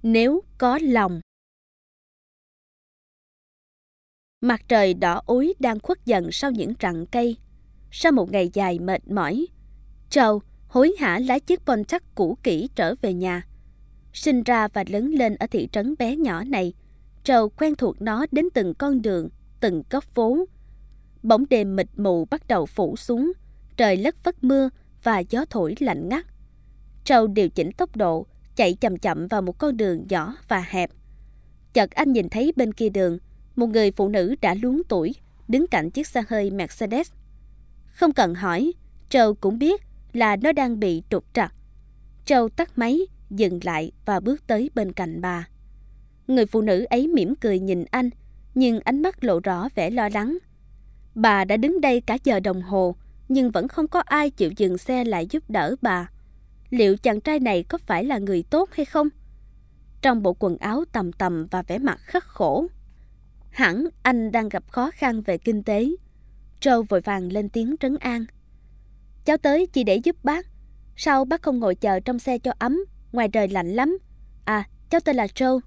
Nếu có lòng. Mặt trời đỏ úi đang khuất dần sau những rặng cây. Sau một ngày dài mệt mỏi, Joe hối hả lái chiếc Pontiac cũ kỹ trở về nhà. Sinh ra và lớn lên ở thị trấn bé nhỏ này, Joe quen thuộc nó đến từng con đường, từng góc phố. Bóng đêm mịt mù bắt đầu phủ xuống, trời lất phất mưa và gió thổi lạnh ngắt. Joe điều chỉnh tốc độ, chạy chậm chậm vào một con đường nhỏ và hẹp. Chợt anh nhìn thấy bên kia đường, một người phụ nữ đã luống tuổi, đứng cạnh chiếc xe hơi Mercedes. Không cần hỏi, Joe cũng biết là nó đang bị trục trặc. Joe tắt máy, dừng lại và bước tới bên cạnh bà. Người phụ nữ ấy mỉm cười nhìn anh, nhưng ánh mắt lộ rõ vẻ lo lắng. Bà đã đứng đây cả giờ đồng hồ, nhưng vẫn không có ai chịu dừng xe lại giúp đỡ bà. Liệu chàng trai này có phải là người tốt hay không? Trong bộ quần áo tầm tầm và vẻ mặt khắc khổ, hẳn anh đang gặp khó khăn về kinh tế. Joe vội vàng lên tiếng trấn an. Cháu tới chỉ để giúp bác. Sao bác không ngồi chờ trong xe cho ấm? Ngoài trời lạnh lắm. À, cháu tên là Joe.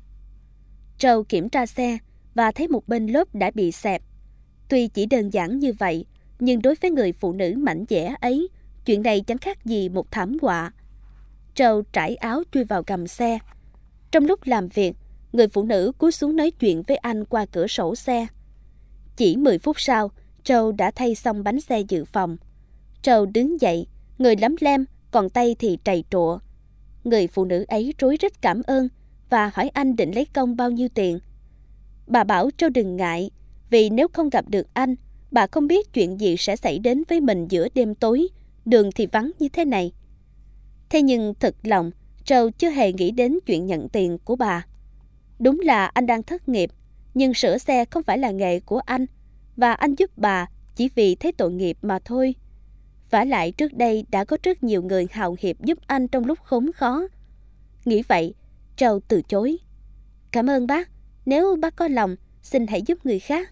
Joe kiểm tra xe và thấy một bên lốp đã bị xẹp. Tuy chỉ đơn giản như vậy, nhưng đối với người phụ nữ mảnh dẻ ấy, chuyện này chẳng khác gì một thảm họa. Joe trải áo chui vào gầm xe. Trong lúc làm việc, người phụ nữ cúi xuống nói chuyện với anh qua cửa sổ xe. Chỉ 10 phút sau, Joe đã thay xong bánh xe dự phòng. Joe đứng dậy, người lấm lem, còn tay thì trầy trụa. Người phụ nữ ấy rối rít cảm ơn và hỏi anh định lấy công bao nhiêu tiền. Bà bảo Joe đừng ngại, vì nếu không gặp được anh, bà không biết chuyện gì sẽ xảy đến với mình giữa đêm tối, đường thì vắng như thế này. Thế nhưng thực lòng, Joe chưa hề nghĩ đến chuyện nhận tiền của bà. Đúng là anh đang thất nghiệp, nhưng sửa xe không phải là nghề của anh, và anh giúp bà chỉ vì thấy tội nghiệp mà thôi. Vả lại trước đây đã có rất nhiều người hào hiệp giúp anh trong lúc khốn khó. Nghĩ vậy, Joe từ chối. Cảm ơn bác, nếu bác có lòng, xin hãy giúp người khác.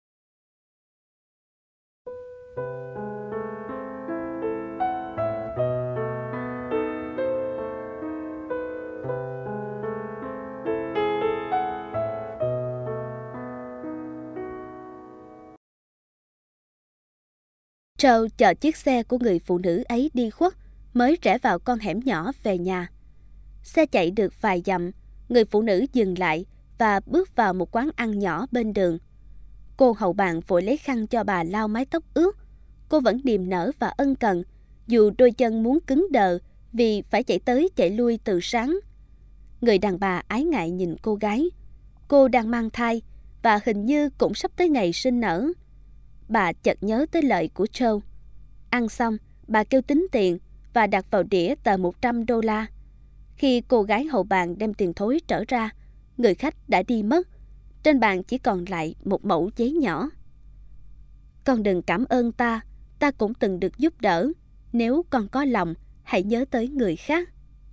Joe chờ chiếc xe của người phụ nữ ấy đi khuất, mới rẽ vào con hẻm nhỏ về nhà. Xe chạy được vài dặm, người phụ nữ dừng lại và bước vào một quán ăn nhỏ bên đường. Cô hậu bàn vội lấy khăn cho bà lau mái tóc ướt. Cô vẫn niềm nở và ân cần, dù đôi chân muốn cứng đờ vì phải chạy tới chạy lui từ sáng. Người đàn bà ái ngại nhìn cô gái. Cô đang mang thai và hình như cũng sắp tới ngày sinh nở. Bà chợt nhớ tới lời của Joe. Ăn xong, bà kêu tính tiền và đặt vào đĩa tờ $100. Khi cô gái hậu bàn đem tiền thối trở ra, người khách đã đi mất. Trên bàn chỉ còn lại một mẩu giấy nhỏ. Con đừng cảm ơn ta cũng từng được giúp đỡ. Nếu con có lòng, hãy nhớ tới người khác.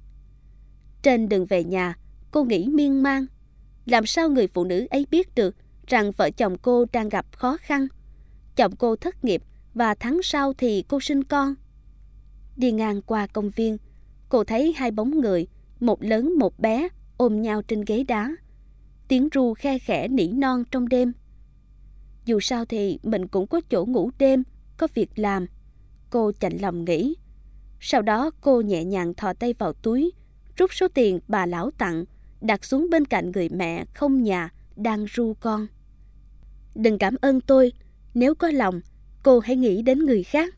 Trên đường về nhà, cô nghĩ miên man. Làm sao người phụ nữ ấy biết được rằng vợ chồng cô đang gặp khó khăn? Chồng cô thất nghiệp và tháng sau thì cô sinh con. Đi ngang qua công viên, cô thấy hai bóng người, một lớn một bé, ôm nhau trên ghế đá. Tiếng ru khe khẽ nỉ non trong đêm. Dù sao thì mình cũng có chỗ ngủ đêm, có việc làm, cô chạnh lòng nghĩ. Sau đó cô nhẹ nhàng thò tay vào túi, rút số tiền bà lão tặng, đặt xuống bên cạnh người mẹ không nhà đang ru con. Đừng cảm ơn tôi, nếu có lòng, cô hãy nghĩ đến người khác.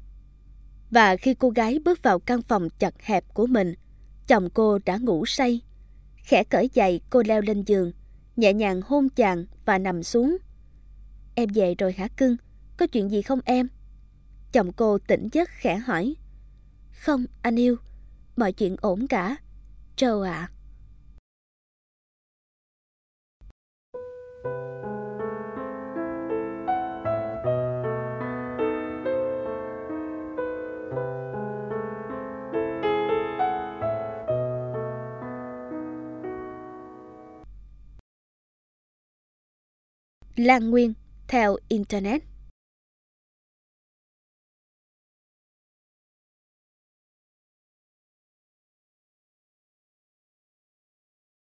Và khi cô gái bước vào căn phòng chật hẹp của mình, chồng cô đã ngủ say. Khẽ cởi giày, cô leo lên giường, nhẹ nhàng hôn chàng và nằm xuống. Em về rồi hả cưng? Có chuyện gì không em? Chồng cô tỉnh giấc khẽ hỏi. Không, anh yêu, mọi chuyện ổn cả. Joe ạ. Lan Nguyên theo Internet.